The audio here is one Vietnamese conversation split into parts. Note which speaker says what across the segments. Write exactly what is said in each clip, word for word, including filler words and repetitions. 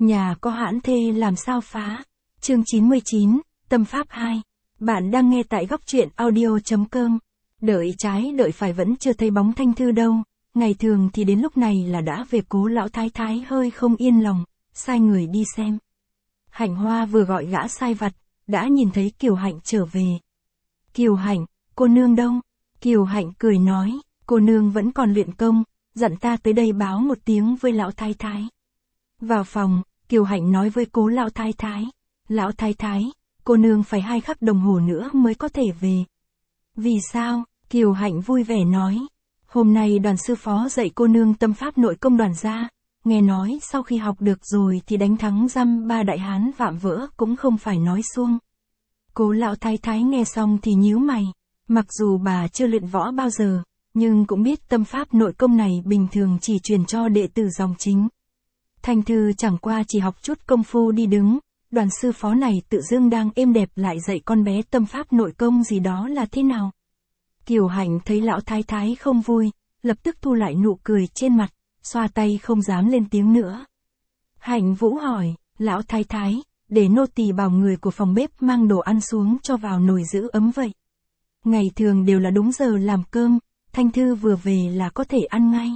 Speaker 1: Nhà có hãn thê làm sao phá. Chương chín mươi chín, Tâm Pháp hai. Bạn đang nghe tại góc truyện audio.com. Đợi trái đợi phải vẫn chưa thấy bóng Thanh Thư đâu. Ngày thường thì đến lúc này là đã về. Cố lão thái thái hơi không yên lòng, sai người đi xem. Hạnh Hoa vừa gọi gã sai vặt, đã nhìn thấy Kiều Hạnh trở về. Kiều Hạnh, cô nương đâu? Kiều Hạnh cười nói, cô nương vẫn còn luyện công, dặn ta tới đây báo một tiếng với lão thái thái. Vào phòng, Kiều Hạnh nói với cố lão thái thái, lão thái thái, cô nương phải hai khắc đồng hồ nữa mới có thể về. Vì sao? Kiều Hạnh vui vẻ nói, hôm nay đoàn sư phó dạy cô nương tâm pháp nội công đoàn gia, nghe nói sau khi học được rồi thì đánh thắng dăm ba đại hán vạm vỡ cũng không phải nói suông. Cố lão thái thái nghe xong thì nhíu mày, mặc dù bà chưa luyện võ bao giờ, nhưng cũng biết tâm pháp nội công này bình thường chỉ truyền cho đệ tử dòng chính. Thanh Thư chẳng qua chỉ học chút công phu đi đứng, đoàn sư phó này tự dưng đang êm đẹp lại dạy con bé tâm pháp nội công gì đó là thế nào. Kiều Hạnh thấy lão thái thái không vui, lập tức thu lại nụ cười trên mặt, xoa tay không dám lên tiếng nữa. Hạnh Vũ hỏi, lão thái thái, để nô tỳ bảo người của phòng bếp mang đồ ăn xuống cho vào nồi giữ ấm vậy. Ngày thường đều là đúng giờ làm cơm, Thanh Thư vừa về là có thể ăn ngay.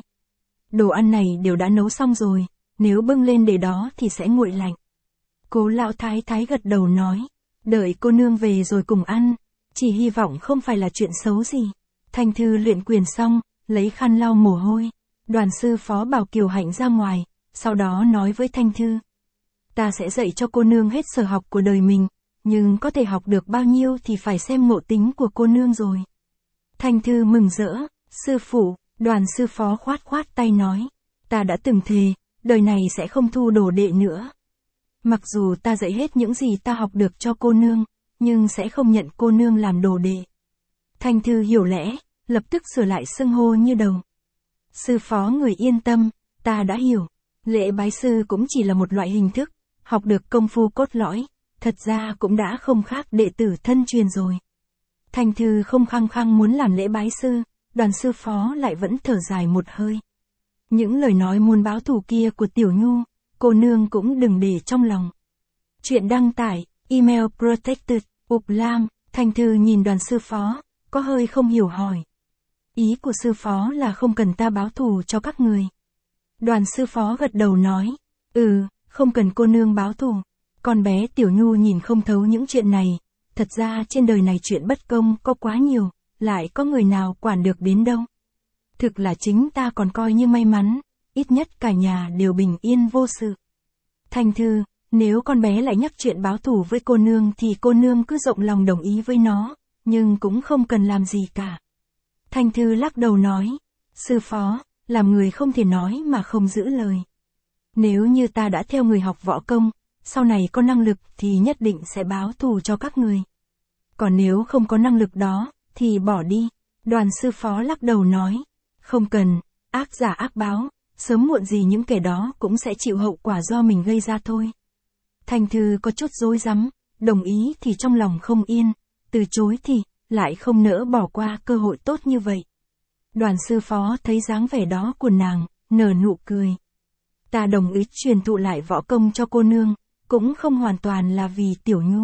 Speaker 1: Đồ ăn này đều đã nấu xong rồi, nếu bưng lên để đó thì sẽ nguội lạnh. Cố lão thái thái gật đầu nói, đợi cô nương về rồi cùng ăn, chỉ hy vọng không phải là chuyện xấu gì. Thanh Thư luyện quyền xong, lấy khăn lau mồ hôi, đoàn sư phó bảo Kiều Hạnh ra ngoài, sau đó nói với Thanh Thư. Ta sẽ dạy cho cô nương hết sở học của đời mình, nhưng có thể học được bao nhiêu thì phải xem ngộ tính của cô nương rồi. Thanh Thư mừng rỡ, sư phụ, đoàn sư phó khoát khoát tay nói, ta đã từng thề, đời này sẽ không thu đồ đệ nữa. Mặc dù ta dạy hết những gì ta học được cho cô nương, nhưng sẽ không nhận cô nương làm đồ đệ. Thanh Thư hiểu lẽ, lập tức sửa lại xưng hô như đầu. Sư phó người yên tâm, ta đã hiểu, lễ bái sư cũng chỉ là một loại hình thức, học được công phu cốt lõi, thật ra cũng đã không khác đệ tử thân truyền rồi. Thanh Thư không khăng khăng muốn làm lễ bái sư, đoàn sư phó lại vẫn thở dài một hơi. Những lời nói muốn báo thù kia của Tiểu Nhu, cô nương cũng đừng để trong lòng. Chuyện đăng tải, email protected, Uplam, Thanh Thư nhìn đoàn sư phó, có hơi không hiểu hỏi. Ý của sư phó là không cần ta báo thù cho các người. Đoàn sư phó gật đầu nói, ừ, không cần cô nương báo thù. Con bé Tiểu Nhu nhìn không thấu những chuyện này, thật ra trên đời này chuyện bất công có quá nhiều, lại có người nào quản được đến đâu. Thực là chính ta còn coi như may mắn, ít nhất cả nhà đều bình yên vô sự. Thanh Thư, nếu con bé lại nhắc chuyện báo thù với cô nương thì cô nương cứ rộng lòng đồng ý với nó, nhưng cũng không cần làm gì cả. Thanh Thư lắc đầu nói, sư phó, làm người không thể nói mà không giữ lời. Nếu như ta đã theo người học võ công, sau này có năng lực thì nhất định sẽ báo thù cho các người. Còn nếu không có năng lực đó, thì bỏ đi. Đoàn sư phó lắc đầu nói, không cần, ác giả ác báo, sớm muộn gì những kẻ đó cũng sẽ chịu hậu quả do mình gây ra thôi. Thanh Thư có chút rối rắm, đồng ý thì trong lòng không yên, từ chối thì lại không nỡ bỏ qua cơ hội tốt như vậy. Đoàn sư phó thấy dáng vẻ đó của nàng, nở nụ cười. Ta đồng ý truyền thụ lại võ công cho cô nương, cũng không hoàn toàn là vì Tiểu Nhu.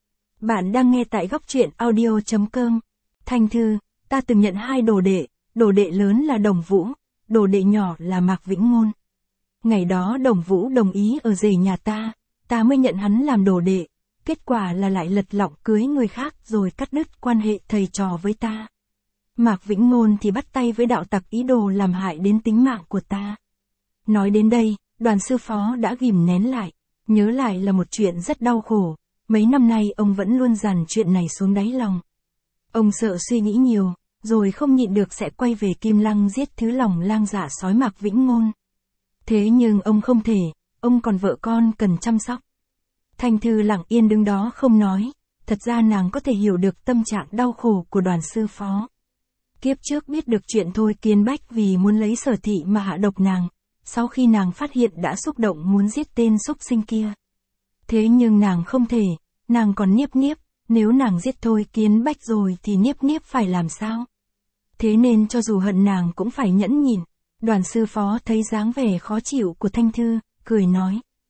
Speaker 1: Bạn đang nghe tại góc truyện audio.com. Thanh Thư, ta từng nhận hai đồ đệ, đồ đệ lớn là Đồng Vũ, đồ đệ nhỏ là Mạc Vĩnh Ngôn. Ngày đó Đồng Vũ đồng ý ở rể nhà ta, ta mới nhận hắn làm đồ đệ, kết quả là lại lật lọng cưới người khác rồi cắt đứt quan hệ thầy trò với ta. Mạc Vĩnh Ngôn thì bắt tay với đạo tặc ý đồ làm hại đến tính mạng của ta. Nói đến đây, đoàn sư phó đã ghim nén lại, nhớ lại là một chuyện rất đau khổ, mấy năm nay ông vẫn luôn dằn chuyện này xuống đáy lòng. Ông sợ suy nghĩ nhiều, rồi không nhịn được sẽ quay về Kim Lăng giết thứ lòng lang dạ sói Mạc Vĩnh Ngôn. Thế nhưng ông không thể, ông còn vợ con cần chăm sóc. Thanh Thư lặng yên đứng đó không nói, thật ra nàng có thể hiểu được tâm trạng đau khổ của đoàn sư phó. Kiếp trước biết được chuyện Thôi Kiến Bách vì muốn lấy Sở Thị mà hạ độc nàng, sau khi nàng phát hiện đã xúc động muốn giết tên xúc sinh kia. Thế nhưng nàng không thể, nàng còn Niếp Niếp, nếu nàng giết Thôi Kiến Bách rồi thì Niếp Niếp phải làm sao? Thế nên cho dù hận nàng cũng phải nhẫn nhịn. Đoàn sư phó thấy dáng vẻ khó chịu của Thanh Thư, cười nói.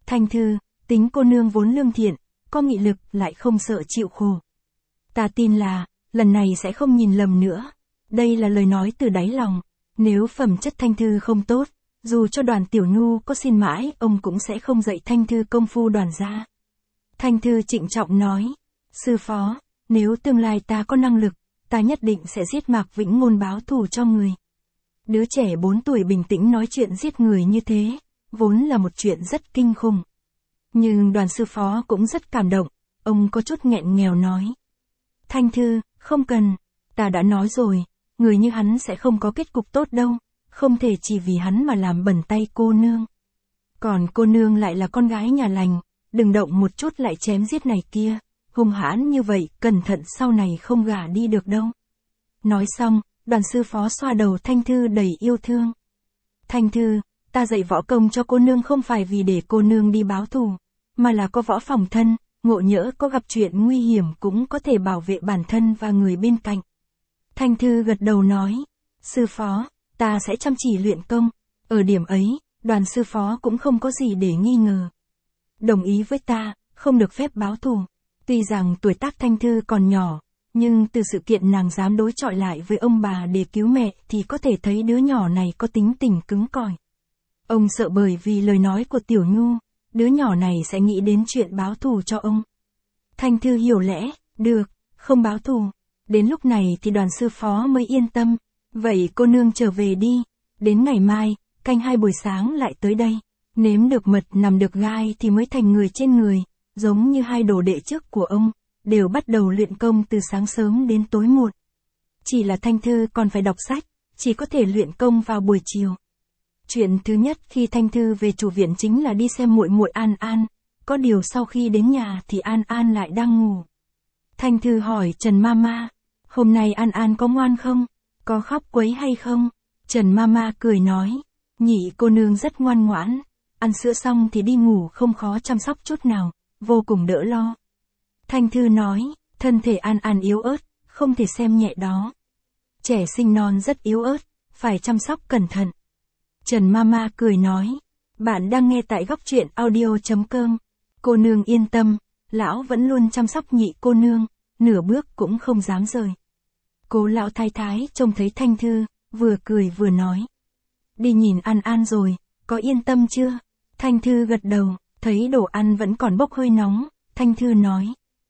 Speaker 1: Thanh Thư, tính cô nương vốn lương thiện, có nghị lực lại không sợ chịu khổ. Ta tin là, lần này sẽ không nhìn lầm nữa. Đây là lời nói từ đáy lòng. Nếu phẩm chất Thanh Thư không tốt, dù cho Đoàn Tiểu Nhu có xin mãi, ông cũng sẽ không dạy Thanh Thư công phu Đoàn gia. Thanh Thư trịnh trọng nói, sư phó, nếu tương lai ta có năng lực, ta nhất định sẽ giết Mạc Vĩnh Ngôn báo thù cho người. Đứa trẻ bốn tuổi bình tĩnh nói chuyện giết người như thế, vốn là một chuyện rất kinh khủng. Nhưng Đoàn sư phó cũng rất cảm động, ông có chút nghẹn nghèo nói. Thanh Thư, không cần, ta đã nói rồi, người như hắn sẽ không có kết cục tốt đâu, không thể chỉ vì hắn mà làm bẩn tay cô nương. Còn cô nương lại là con gái nhà lành, đừng động một chút lại chém giết này kia, hung hãn như vậy, cẩn thận sau này không gả đi được đâu. Nói xong, Đoàn sư phó xoa đầu Thanh Thư đầy yêu thương. Thanh Thư, ta dạy võ công cho cô nương không phải vì để cô nương đi báo thù, mà là có võ phòng thân, ngộ nhỡ có gặp chuyện nguy hiểm cũng có thể bảo vệ bản thân và người bên cạnh. Thanh Thư gật đầu nói, sư phó, ta sẽ chăm chỉ luyện công. Ở điểm ấy, Đoàn sư phó cũng không có gì để nghi ngờ. Đồng ý với ta, không được phép báo thù. Tuy rằng tuổi tác Thanh Thư còn nhỏ, nhưng từ sự kiện nàng dám đối chọi lại với ông bà để cứu mẹ thì có thể thấy đứa nhỏ này có tính tình cứng cỏi. Ông sợ bởi vì lời nói của Tiểu Nhu, đứa nhỏ này sẽ nghĩ đến chuyện báo thù cho ông. Thanh Thư hiểu lẽ, được, không báo thù. Đến lúc này thì Đoàn sư phó mới yên tâm. Vậy cô nương trở về đi, đến ngày mai, canh hai buổi sáng lại tới đây. Nếm được mật nằm được gai thì mới thành người trên người, giống như hai đồ đệ trước của ông, đều bắt đầu luyện công từ sáng sớm đến tối muộn. Chỉ là Thanh Thư còn phải đọc sách, chỉ có thể luyện công vào buổi chiều. Chuyện thứ nhất khi Thanh Thư về chủ viện chính là đi xem muội muội An An, có điều sau khi đến nhà thì An An lại đang ngủ. Thanh Thư hỏi Trần Mama, hôm nay An An có ngoan không? Có khóc quấy hay không? Trần Mama cười nói, nhị cô nương rất ngoan ngoãn, ăn sữa xong thì đi ngủ không khó chăm sóc chút nào, vô cùng đỡ lo. Thanh Thư nói, thân thể An An yếu ớt, không thể xem nhẹ đó. Trẻ sinh non rất yếu ớt, phải chăm sóc cẩn thận. Trần Mama cười nói, bạn đang nghe tại góc truyện audio chấm com. Cô nương yên tâm, lão vẫn luôn chăm sóc nhị cô nương, nửa bước cũng không dám rời. Cố lão thái thái trông thấy Thanh Thư, vừa cười vừa nói. Đi nhìn An An rồi, có yên tâm chưa? Thanh Thư gật đầu, thấy đồ ăn vẫn còn bốc hơi nóng, Thanh Thư nói.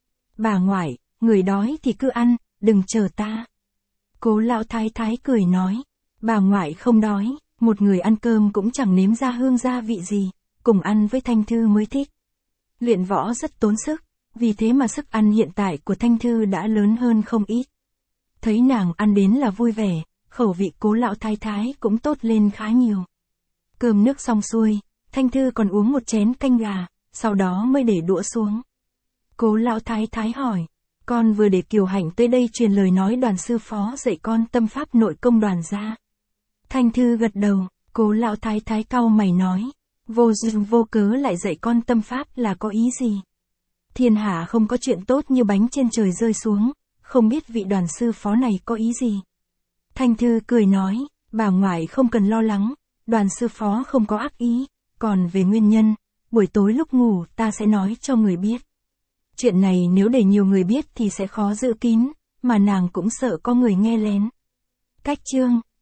Speaker 1: Bà ngoại, người đói thì cứ ăn, đừng chờ ta. Cố lão thái thái cười nói, bà ngoại không đói, một người ăn cơm cũng chẳng nếm ra hương gia vị gì, cùng ăn với Thanh Thư mới thích. Luyện võ rất tốn sức, vì thế mà sức ăn hiện tại của Thanh Thư đã lớn hơn không ít. Thấy nàng ăn đến là vui vẻ, khẩu vị cố lão thái thái cũng tốt lên khá nhiều. Cơm nước xong xuôi, Thanh Thư còn uống một chén canh gà, sau đó mới để đũa xuống. Cố lão thái thái hỏi, con vừa để Kiều Hạnh tới đây truyền lời nói Đoàn sư phó dạy con tâm pháp nội công Đoàn gia. Thanh Thư gật đầu, cố lão thái thái cau mày nói, vô duyên vô cớ lại dạy con tâm pháp là có ý gì? Thiên hạ không có chuyện tốt như bánh trên trời rơi xuống, không biết vị Đoàn sư phó này có ý gì? Thanh Thư cười nói, bà ngoại không cần lo lắng, Đoàn sư phó không có ác ý, còn về nguyên nhân, buổi tối lúc ngủ ta sẽ nói cho người biết. Chuyện này nếu để nhiều người biết thì sẽ khó giữ kín, mà nàng cũng sợ có người nghe lén. Cách chương